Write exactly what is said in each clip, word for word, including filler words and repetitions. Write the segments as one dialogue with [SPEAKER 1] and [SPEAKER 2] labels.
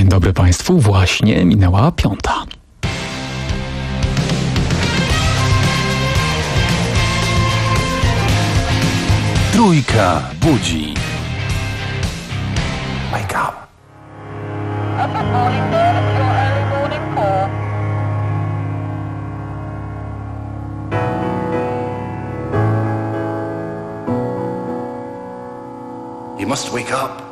[SPEAKER 1] Dzień dobry Państwu, właśnie minęła piąta.
[SPEAKER 2] Trójka budzi. Wake up.
[SPEAKER 3] You must wake up.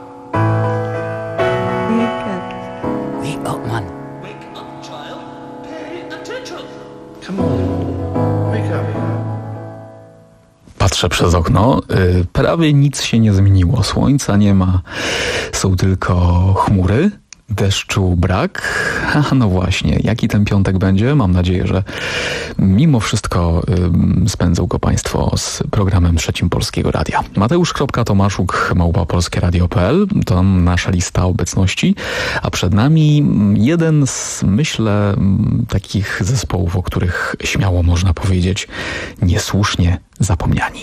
[SPEAKER 4] Wake up.
[SPEAKER 5] Wake up, man.
[SPEAKER 3] Wake up, child. Pay attention. Come on. Wake up.
[SPEAKER 1] Patrzę przez okno, yy, prawie nic się nie zmieniło. Słońca nie ma, są tylko chmury, deszczu brak. A no właśnie, jaki ten piątek będzie? Mam nadzieję, że mimo wszystko yy, spędzą go Państwo z programem Trzecim Polskiego Radia. Mateusz.Tomaszuk, małpa polskie radio kropka p l, to nasza lista obecności, a przed nami jeden z, myślę, takich zespołów, o których śmiało można powiedzieć, niesłusznie zapomniani.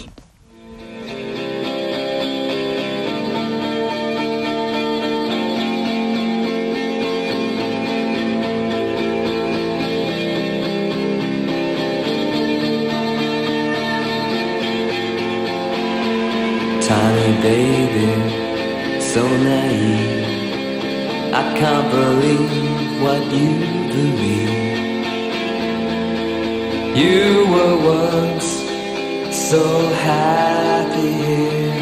[SPEAKER 6] Tiny baby, so naive. I can't believe what you believe. You were once so happy here.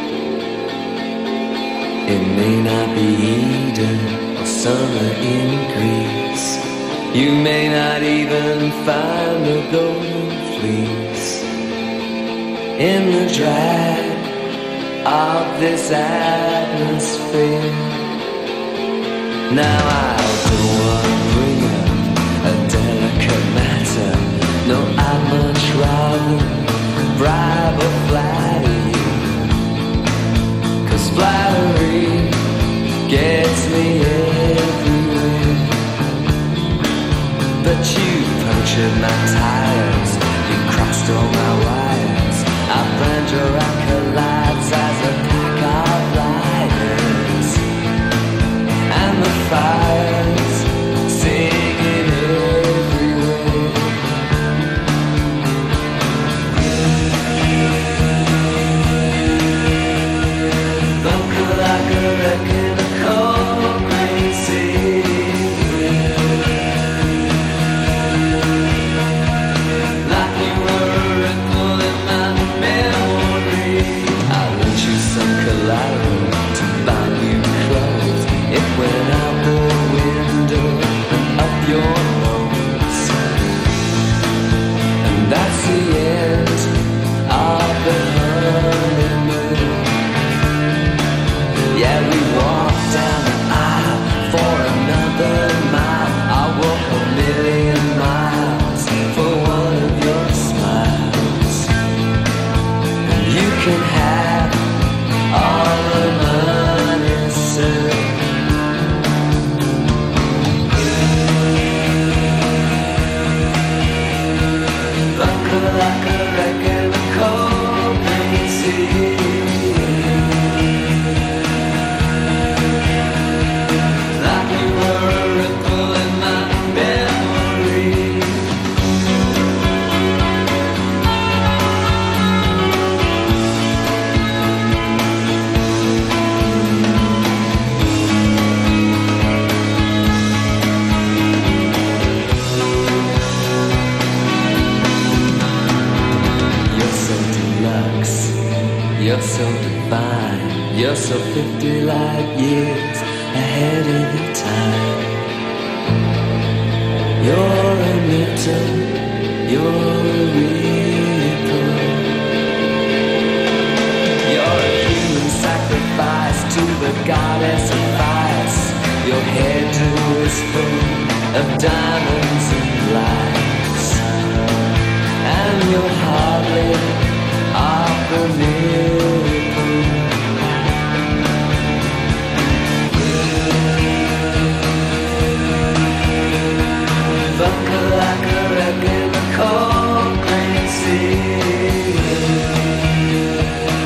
[SPEAKER 6] It may not be Eden or summer in Greece. You may not even find the golden fleece in the drag of this atmosphere. Now I don't want to bring up a delicate matter. No, I'd much rather bribe or flatter you, 'cause flattery gets me everywhere. But you punctured my tires, you crossed all my wires. I burned your acolytes as a pack of liars, and the fires singing everywhere. Bunker like a wreck in a cold green sea. Like you were a ripple in my memory. I lent you some collateral to buy new clothes. It went out the window and up your nose. And that's the end of the honeymoon. Yeah, we walked down the aisle for another mile. I'll walk a million miles for one of your smiles. And you can have all the money, sir. Bunker like a wreck in a cold green sea. Like you were a ripple in my memory. You're so deluxe, you're so divine, you're so fifty light years ahead of your time. You're a Newton, you're a Reaper. You're a human sacrifice to the goddess of vice. Your hairdo is full of diamonds and lights, and you're hardly off the miracle. Bunker like a wreck in a cold green sea.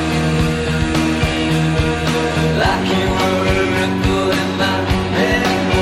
[SPEAKER 6] Like you were a ripple in my memory.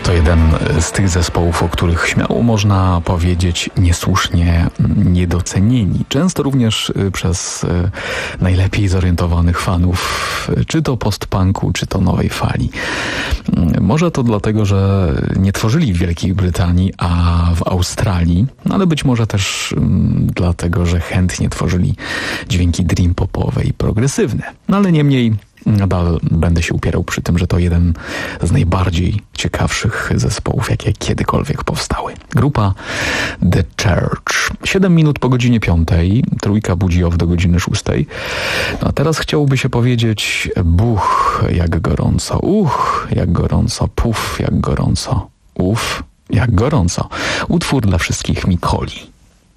[SPEAKER 1] To jeden z tych zespołów, o których śmiało można powiedzieć niesłusznie niedocenieni. Często również przez najlepiej zorientowanych fanów, czy to post-punku, czy to nowej fali. Może to dlatego, że nie tworzyli w Wielkiej Brytanii, a w Australii, ale być może też dlatego, że chętnie tworzyli dźwięki dream popowe i progresywne. No ale niemniej nadal będę się upierał przy tym, że to jeden z najbardziej ciekawszych zespołów, jakie kiedykolwiek powstały. Grupa The Church. Siedem minut po godzinie piątej, trójka budzi off do godziny szóstej. No a teraz chciałoby się powiedzieć buch, jak gorąco, uch, jak gorąco, puf, jak gorąco, uf, jak gorąco. Utwór dla wszystkich Mikoli.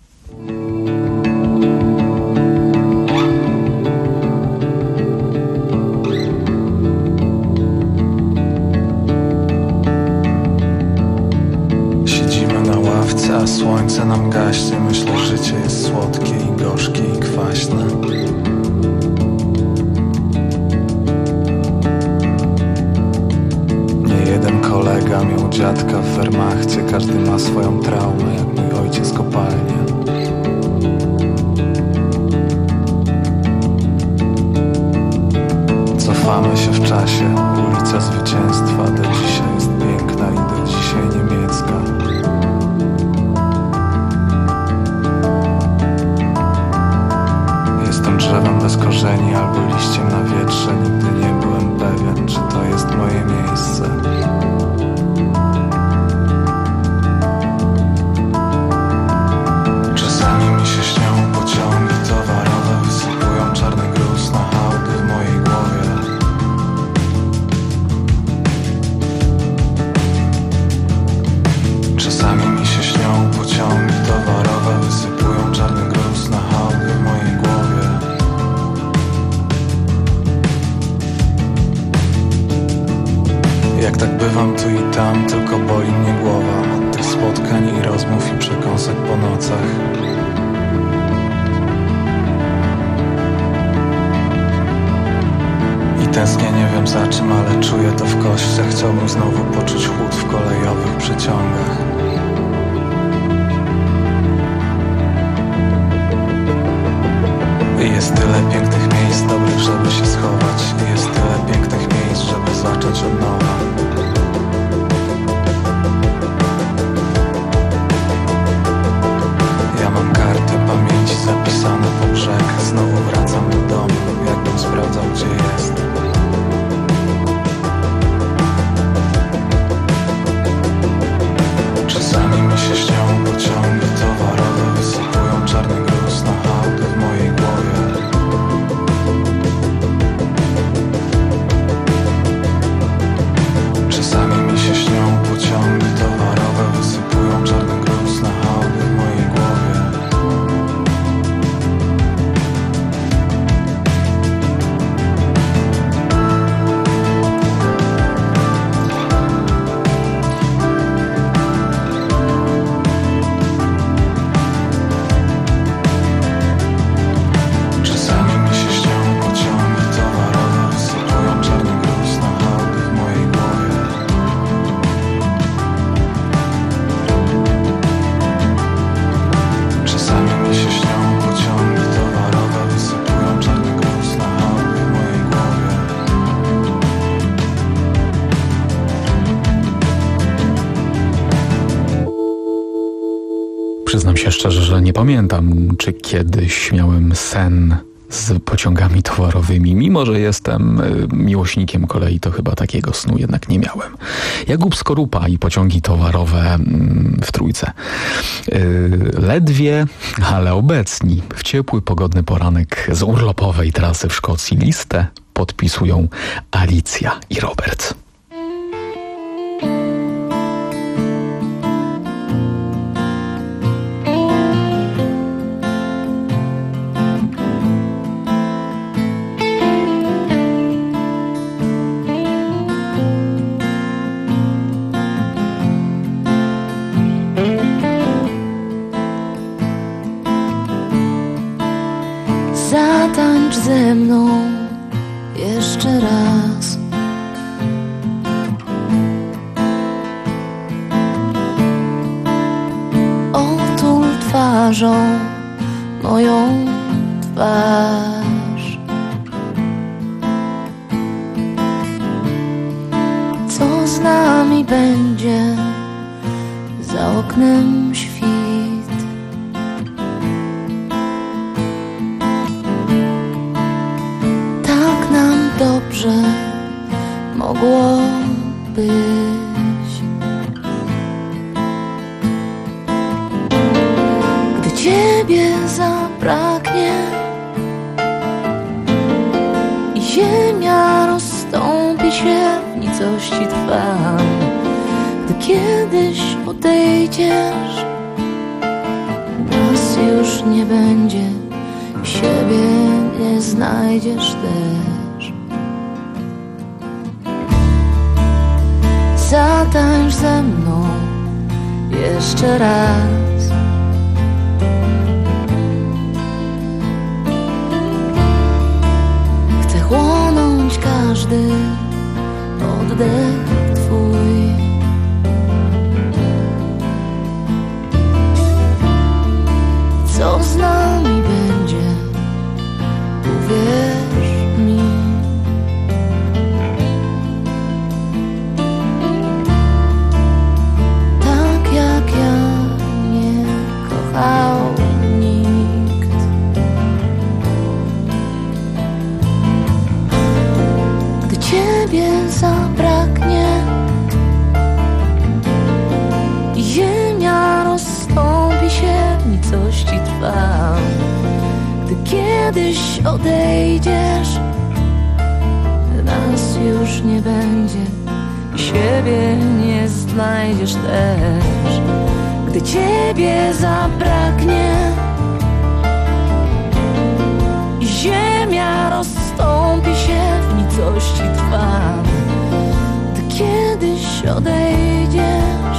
[SPEAKER 4] A słońce nam gaśnie. Myślę, życie jest słodkie i gorzkie i kwaśne. Nie jeden kolega miał dziadka w Wehrmachcie. Każdy ma swoją traumę, jak mój ojciec kopalnie. Cofamy się w czasie. Ulica Zwycięstwa do dzisiaj jest piękna i do dzisiaj niemiecka. Jestem drzewem bez korzeni albo liściem na wietrze. Nigdy nie byłem pewien, czy to jest moje miejsce. Czasami mi się śnią pociągi towarowe. Wysypują czarny gruz na hałdy w mojej głowie. Czasami mi się śnią pociągi towarowe. Wysypują czarny gruz na hałdy w mojej głowie. Jak tak bywam tu i tam, tylko boli mnie głowa od tych spotkań i rozmów i przekąsek po nocach. I tęsknię nie wiem za czym, ale czuję to w kościach. Chciałbym znowu poczuć chłód w kolejowych przeciągach. I jest tyle pięknych miejsc dobrych, żeby się schować. I jest tyle pięknych miejsc, żeby zacząć od nowa. Ja mam karty pamięci zapisane po brzeg. Znowu wracam do domu, jakbym sprawdzał, gdzie jest. Czasami mi się śnią pociągi towarowe. Wysypują czarny gruz na hałdy w mojej głowie. Czasami mi się śnią pociągi towarowe. Wysypują czarny gruz na hałdy w mojej głowie. Czasami mi się śnią pociągi towarowe. Wysypują czarny gruz na hałdy w mojej głowie. Czasami mi się śnią pociągi towarowe. Wysypują czarny gruz na hałdy w mojej głowie.
[SPEAKER 1] Przyznam się szczerze, że nie pamiętam, czy kiedyś miałem sen z pociągami towarowymi. Mimo że jestem y, miłośnikiem kolei, to chyba takiego snu jednak nie miałem. Jakub Skorupa i pociągi towarowe y, w Trójce. Y, ledwie, ale obecni w ciepły, pogodny poranek z urlopowej trasy w Szkocji listę podpisują Alicja i Robert.
[SPEAKER 5] Zatańcz ze mną jeszcze raz. twarzą moją twarz. Co z nami będzie? Za oknem świt. Tak nam dobrze mogło być. Gdy Ciebie zabraknie i ziemia rozstąpi się w nicości trwa, gdy kiedyś odejdziesz, nas już nie będzie, siebie nie znajdziesz też. Zatańcz ze mną jeszcze raz. Chcę chłonąć każdy oddech Twój. Co z nami będzie? Uwierz mi. Tak jak ja nie kochał nikt. Gdy Ciebie zabraknie i ziemia rozstąpi się w nicości trwa, gdy kiedyś odejdziesz, nas już nie będzie i siebie nie znajdziesz też. Gdy Ciebie zabraknie i ziemia rozstąpi się w nicości trwa, gdy kiedyś odejdziesz,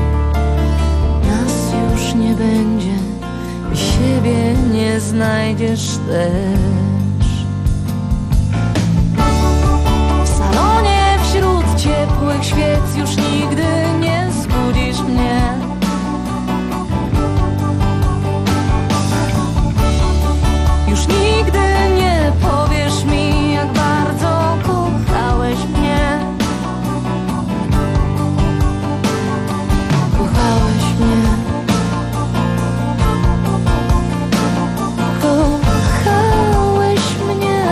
[SPEAKER 5] nas już nie będzie i siebie nie znajdziesz też. W salonie wśród ciepłych świec już nigdy nie zbudzisz mnie. Już nigdy nie powiesz mi, jak bardzo kochałeś mnie. Kochałeś mnie. Kochałeś mnie.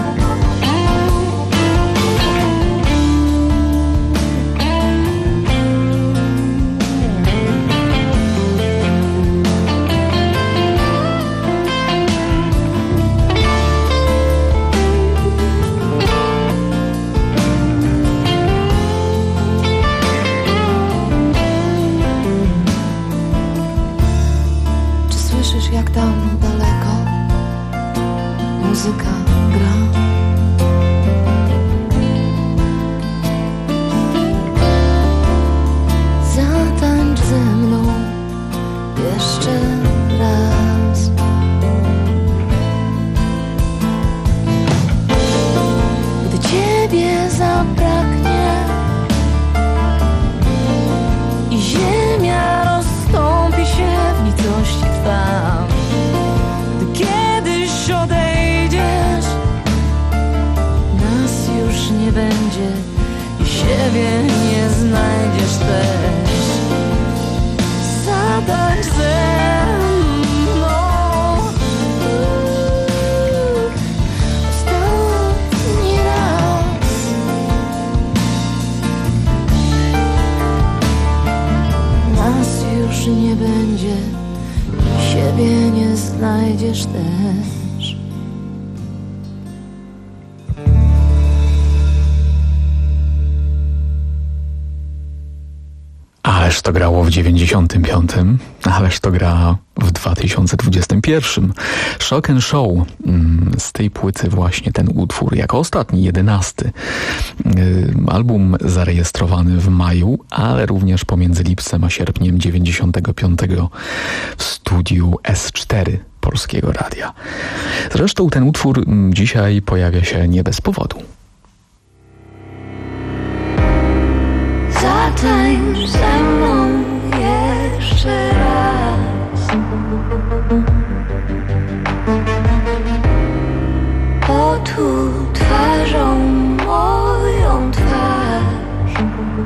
[SPEAKER 5] Czy słyszysz, jak tam daleko muzyka gra? Zatańcz ze mną jeszcze raz. Gdy Ciebie zabraknie i ziemia rozstąpi się w nicości trwa, gdy kiedyś odejdziesz, nas już nie będzie i siebie nie znajdziesz też. Zatańcz ze mną ostatni raz. Nas już nie będzie i siebie nie znajdziesz też.
[SPEAKER 1] Ależ to grało w dziewięćdziesiątym piątym, ależ to gra w dwa tysiące dwudziestym pierwszym. Shock and Show, z tej płyty właśnie ten utwór, jako ostatni, jedenasty. Album zarejestrowany w maju, ale również pomiędzy lipcem a sierpniem dziewięćdziesiątego piątego w studiu S cztery Polskiego Radia. Zresztą ten utwór dzisiaj pojawia się nie bez powodu.
[SPEAKER 5] Zatańcz ze mną jeszcze raz. Otu twarzą moją twarz.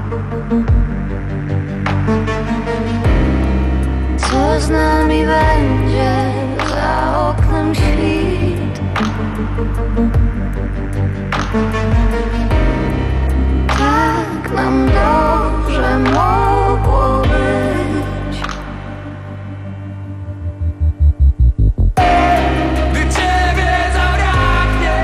[SPEAKER 5] Co z nami będzie za oknem świt? Tak nam dobrze mogło być.
[SPEAKER 6] Gdy ciebie zabraknie,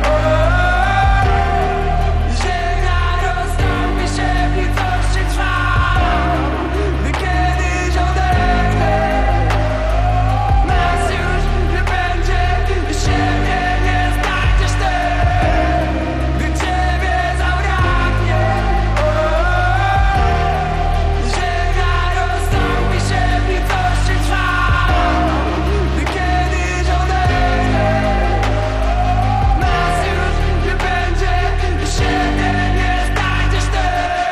[SPEAKER 6] ziemia rozstąpi się, w litości trwa. Gdy kiedyś odetchnę, nas już nie będzie, siebie nie znajdziesz ty. Gdy ciebie zabraknie, ziemia rozstąpi się, w litości trwa. Gdy kiedyś odetchnę, nas już nie będzie, siebie nie znajdziesz ty.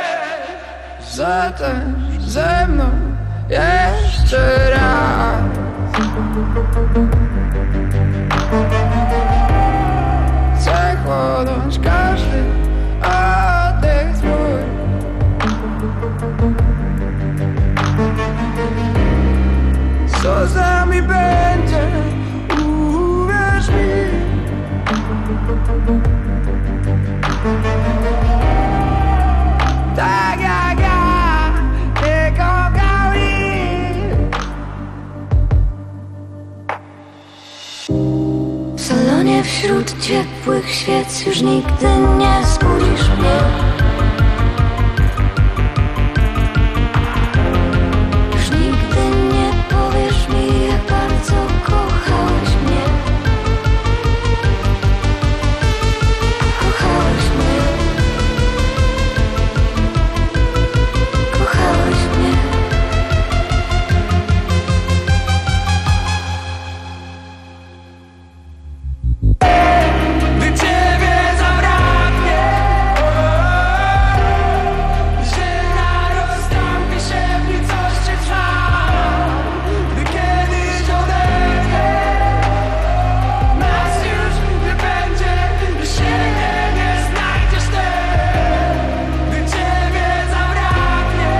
[SPEAKER 7] Zatem ze mną jeszcze raz. Chcę chłonąć każdy oddech twój. Co z nami będzie, uwierz mi. Tak jak ja nie kochał ich.
[SPEAKER 5] W salonie wśród ciepłych świec już nigdy nie zbudzisz mnie. Już nigdy nie powiesz mi, jak bardzo kochałeś mnie. Kochałeś mnie. Kochałeś mnie.
[SPEAKER 6] Gdy ciebie zabraknie, ziemia rozstąpi się, w litości trwa. Gdy kiedyś odetchnę, nas już nie będzie, siebie nie znajdziesz ty. Gdy ciebie zabraknie,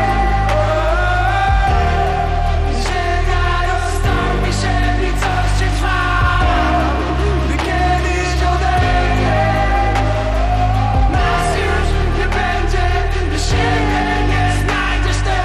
[SPEAKER 6] ziemia rozstąpi się, w litości trwa. Gdy kiedyś odetchnę, nas już nie będzie, siebie nie znajdziesz ty.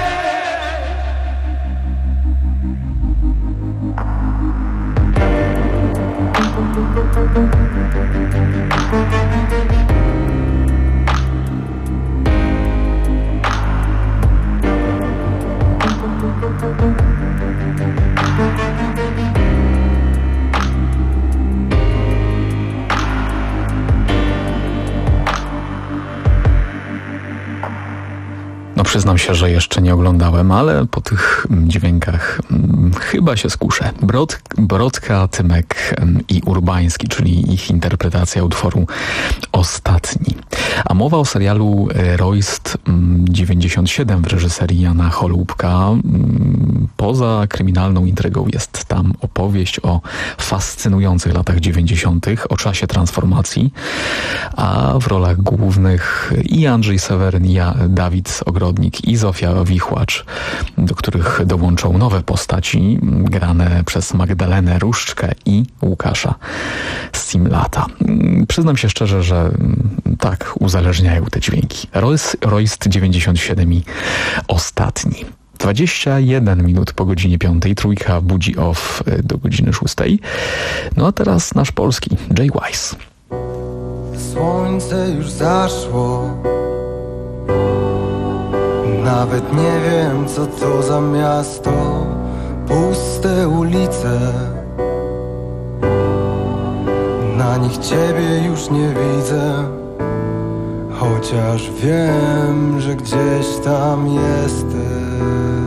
[SPEAKER 1] No przyznam się, że jeszcze nie oglądałem, ale po tych dźwiękach hmm, chyba się skuszę. Brod, Brodka, Tymek hmm, i Urbański, czyli ich interpretacja utworu Ostatni. A mowa o serialu Royst dziewięćdziesiąt siedem w reżyserii Jana Holubka. Poza kryminalną intrygą jest tam opowieść o fascynujących latach dziewięćdziesiątych, o czasie transformacji, a w rolach głównych i Andrzej Seweryn, i Dawid Ogrodnik, i Zofia Wichłacz, do których dołączą nowe postaci grane przez Magdalenę Różczkę i Łukasza Simlata. Przyznam się szczerze, że tak uzależniają te dźwięki. Royst, Royst dziewięćdziesiąt siedem i Ostatni. dwadzieścia jeden minut po godzinie piątej, Trójka budzi off do godziny szóstej. No a teraz nasz polski, Jay Wise.
[SPEAKER 4] Słońce już zaszło. Nawet nie wiem, co to za miasto. Puste ulice, na nich ciebie już nie widzę. Chociaż wiem, że gdzieś tam jesteś.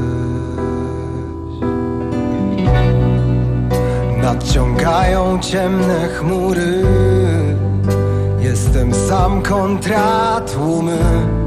[SPEAKER 4] Nadciągają ciemne chmury. Jestem sam kontra tłumy.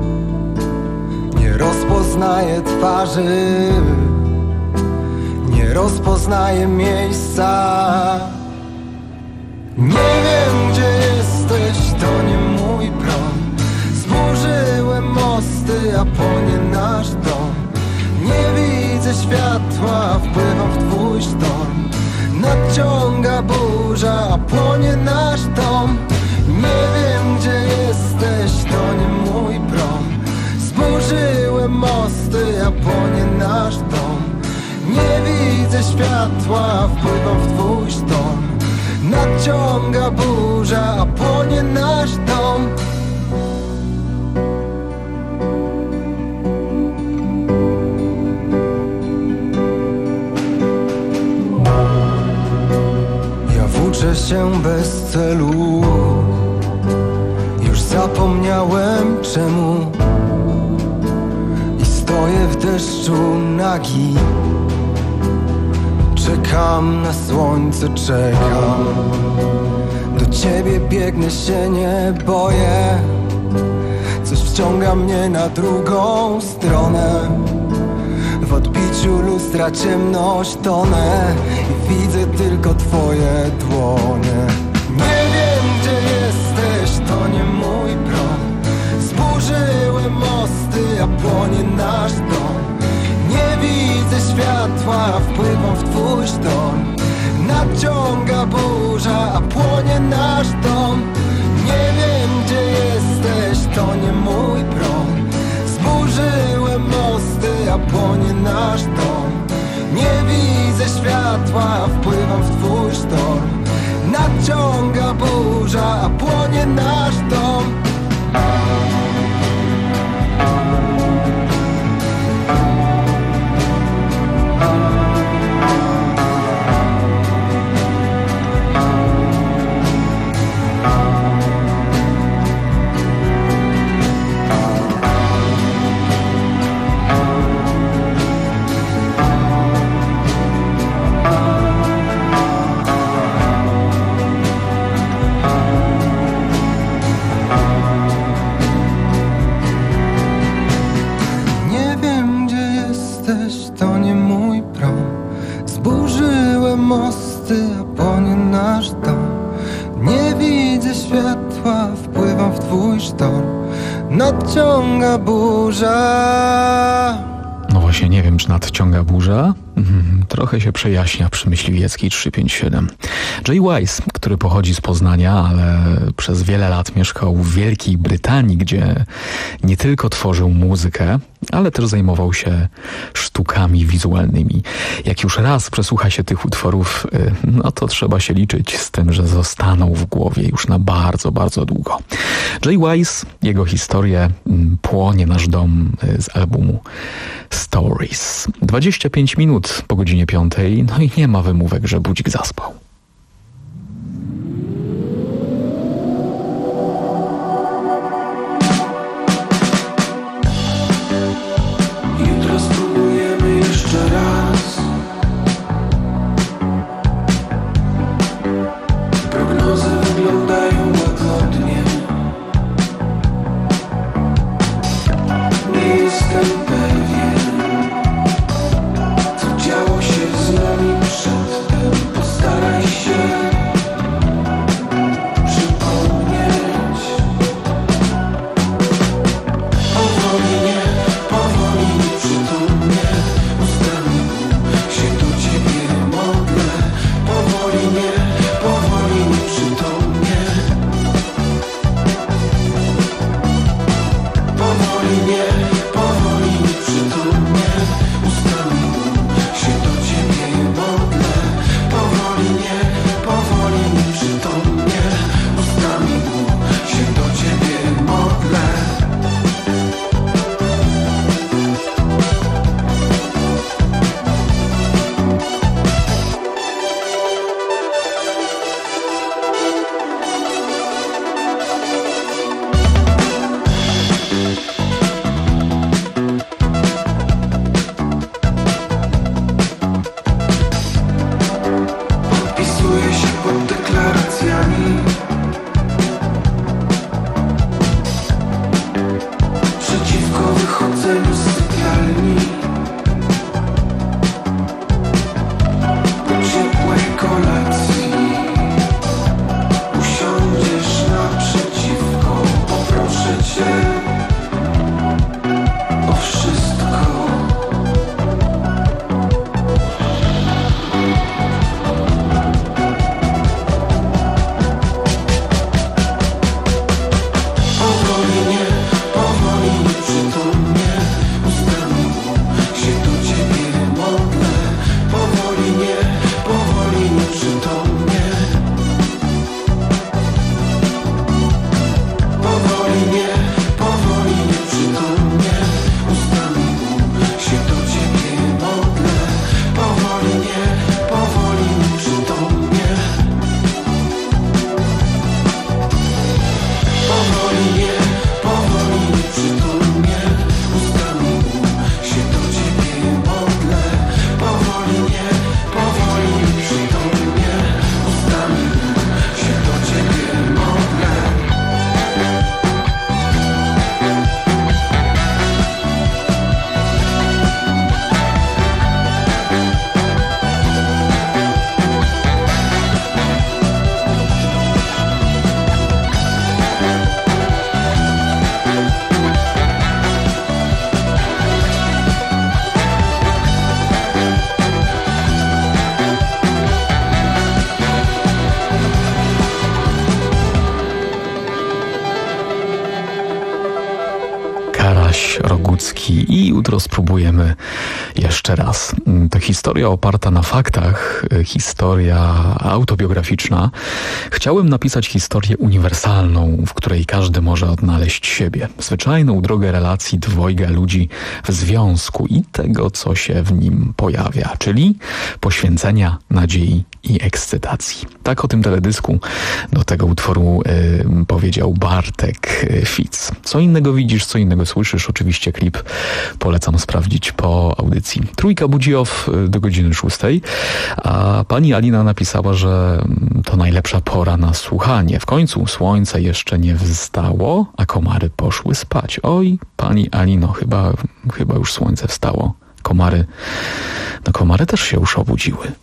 [SPEAKER 4] Nie rozpoznaję twarzy. Nie
[SPEAKER 8] nie rozpoznaję miejsca. Nie wiem gdzie jesteś, to nie mój prom. Zburzyłem mosty, a płonie nasz dom. Nie widzę światła, wpływam w twój sztorm. Nadciąga burza, a płonie nasz dom. Nie wiem gdzie jesteś, to nie mój prom. Zburzyłem mosty, a płonie nasz dom. Nie widzę światła, wpływam w twój sztorm. Nadciąga burza, a płonie nasz dom. Ja włóczę się bez celu, już zapomniałem czemu. I stoję w deszczu nagi. Czekam na słońce, czekam. Do ciebie biegnę się, nie boję. Coś wciąga mnie na drugą stronę. W odbiciu lustra ciemność tonę i widzę tylko twoje dłonie. Nie wiem gdzie jesteś, to nie mój prom. Zburzyłem mosty, a płonie nasz dom. Nie widzę światła, wpływam w twój sztorm. Nadciąga burza, a płonie nasz dom. Nie wiem gdzie jesteś, to nie mój prom. Zburzyłem mosty, a płonie nasz dom. Nie widzę światła, wpływam w twój sztorm. Nadciąga burza, a płonie nasz dom. Nadciąga burza.
[SPEAKER 1] No właśnie, nie wiem, czy nadciąga burza. Mm, trochę się przejaśnia przy Myśliwieckiej trzysta pięćdziesiąt siedem. Jay Wise, który pochodzi z Poznania, ale przez wiele lat mieszkał w Wielkiej Brytanii, gdzie nie tylko tworzył muzykę, ale też zajmował się sztukami wizualnymi. Jak już raz przesłucha się tych utworów, no to trzeba się liczyć z tym, że zostaną w głowie już na bardzo, bardzo długo. Jay Wise, jego historię Płonie nasz dom z albumu Stories. dwadzieścia pięć minut po godzinie piątej, no i nie ma wymówek, że budzik zaspał.
[SPEAKER 9] Jutro spróbujemy jeszcze raz. Prognozy wyglądają łagodnie. Nie jestem pewien, co działo się z nami przedtem. Postaraj
[SPEAKER 1] Staś Rogucki i jutro spróbujemy jeszcze raz. To historia oparta na faktach, historia autobiograficzna. Chciałem napisać historię uniwersalną, w której każdy może odnaleźć siebie. Zwyczajną drogę relacji dwojga ludzi w związku i tego, co się w nim pojawia, czyli poświęcenia, nadziei i ekscytacji. Tak o tym teledysku do tego utworu y, powiedział Bartek Fitz. Co innego widzisz, co innego słyszysz. Oczywiście klip polecam sprawdzić po audycji. Trójka budzi off do godziny szóstej, a pani Alina napisała, że to najlepsza pora na słuchanie. W końcu słońce jeszcze nie wstało, a komary poszły spać. Oj, pani Alino, chyba, chyba już słońce wstało. Komary, no komary też się już obudziły.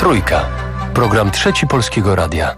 [SPEAKER 2] Trójka. Program Trzeci Polskiego Radia.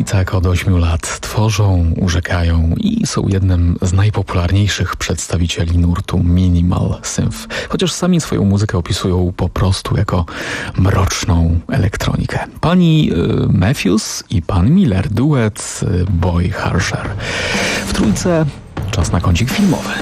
[SPEAKER 1] tak od ośmiu lat tworzą, urzekają i są jednym z najpopularniejszych przedstawicieli nurtu minimal synth. Chociaż sami swoją muzykę opisują po prostu jako mroczną elektronikę. Pani y, Matthews i pan Miller, duet y, Boy Harsher. W trójce czas na kącik filmowy.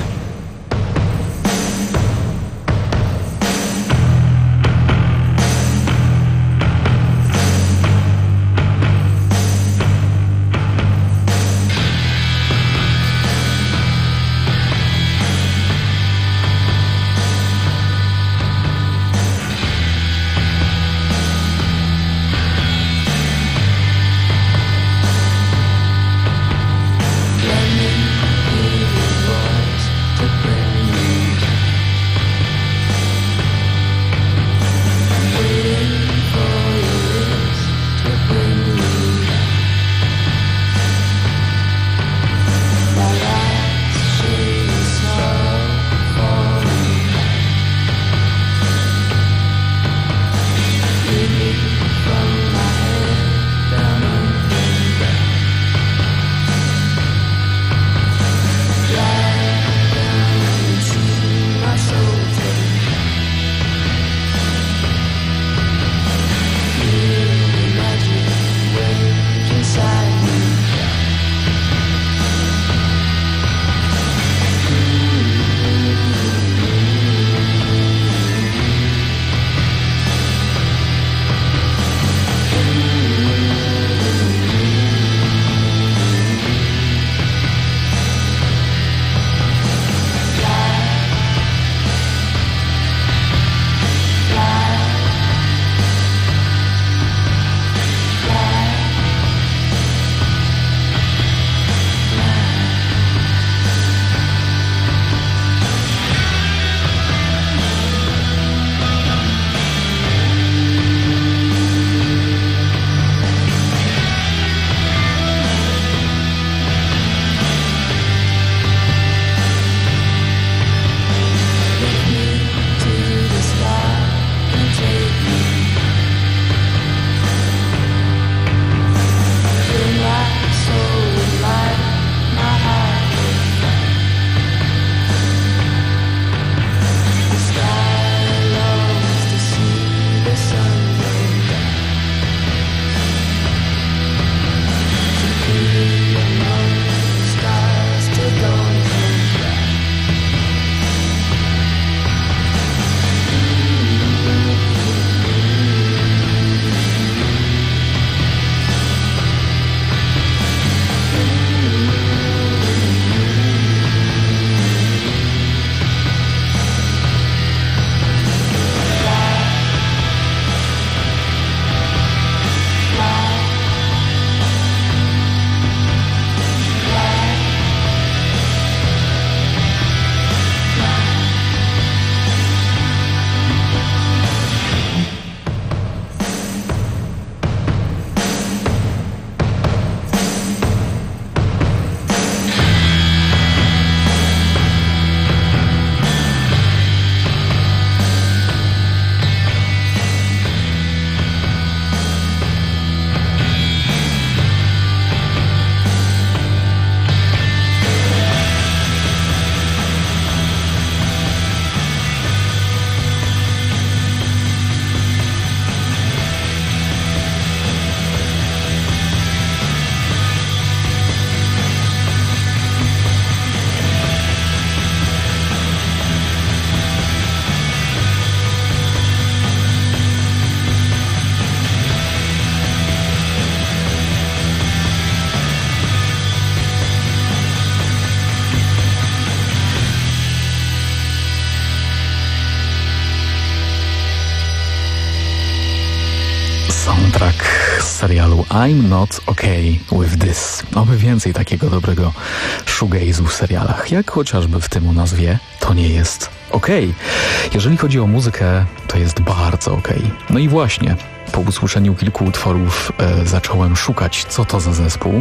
[SPEAKER 1] soundtrack z serialu I'm Not Okay With This. Oby więcej takiego dobrego shoegaze'u w serialach, jak chociażby w tym o nazwie To nie jest okej. Jeżeli chodzi o muzykę, to jest bardzo okej. No i właśnie, po usłyszeniu kilku utworów e, zacząłem szukać, co to za zespół.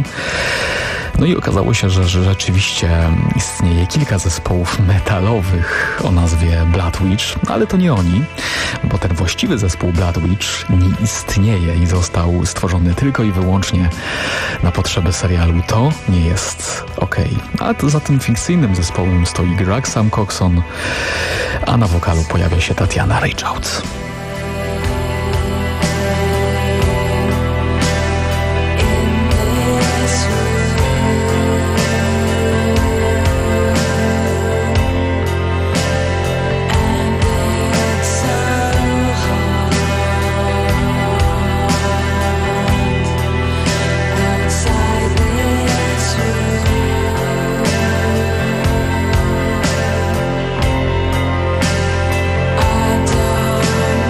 [SPEAKER 1] No i okazało się, że, że rzeczywiście istnieje kilka zespołów metalowych o nazwie Blood Witch, ale to nie oni. bo ten właściwy zespół Blood Witch nie istnieje i został stworzony tylko i wyłącznie na potrzeby serialu. To nie jest okej. Okay. A to za tym fikcyjnym zespołem stoi Greg Sam Coxon, a na wokalu pojawia się Tatiana Reichardt.
[SPEAKER 6] I don't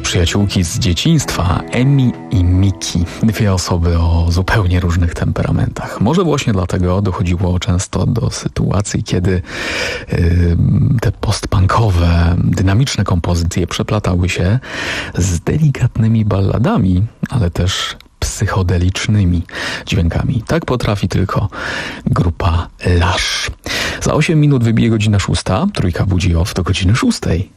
[SPEAKER 1] Przyjaciółki z dzieciństwa, Emi i Miki. Dwie osoby o zupełnie różnych temperamentach. Może właśnie dlatego dochodziło często do sytuacji, kiedy yy, te postpunkowe, dynamiczne kompozycje przeplatały się z delikatnymi balladami, ale też psychodelicznymi dźwiękami. Tak potrafi tylko grupa Lush. Za osiem minut wybije godzina szósta. Trójka budzi off do godziny szóstej.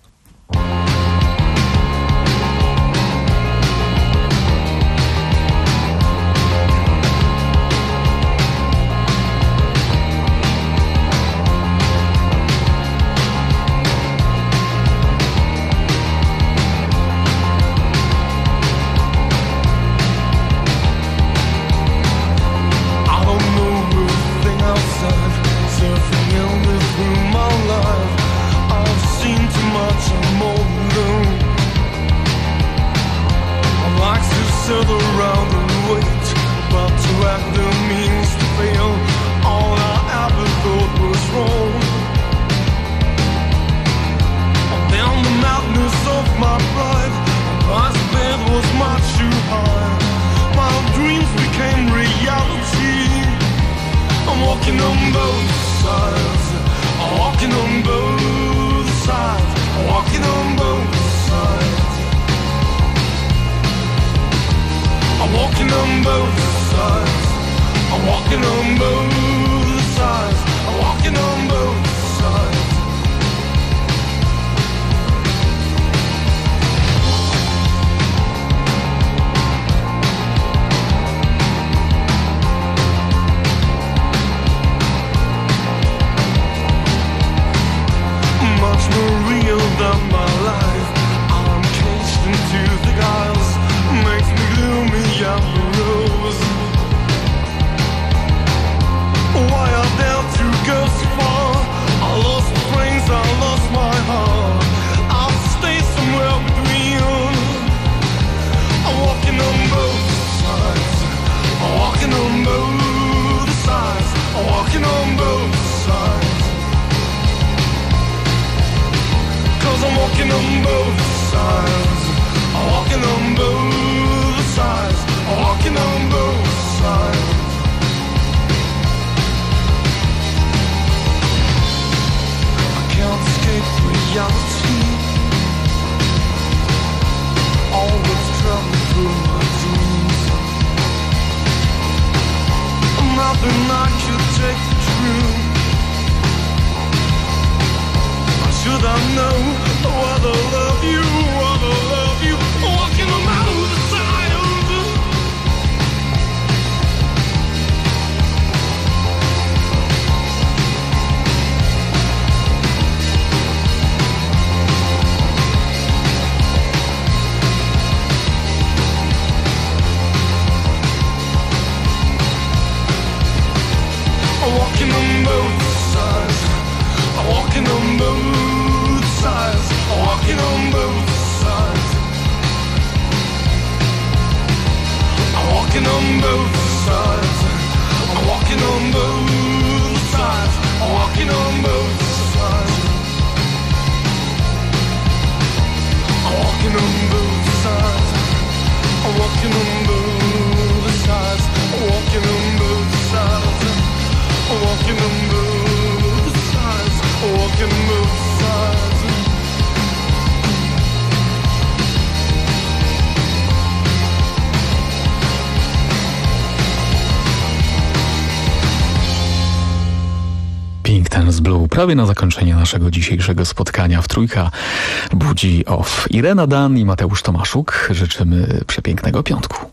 [SPEAKER 1] Prawie na zakończenie naszego dzisiejszego spotkania w Trójka budzi off. Irena Dan i Mateusz Tomaszuk życzymy przepięknego piątku.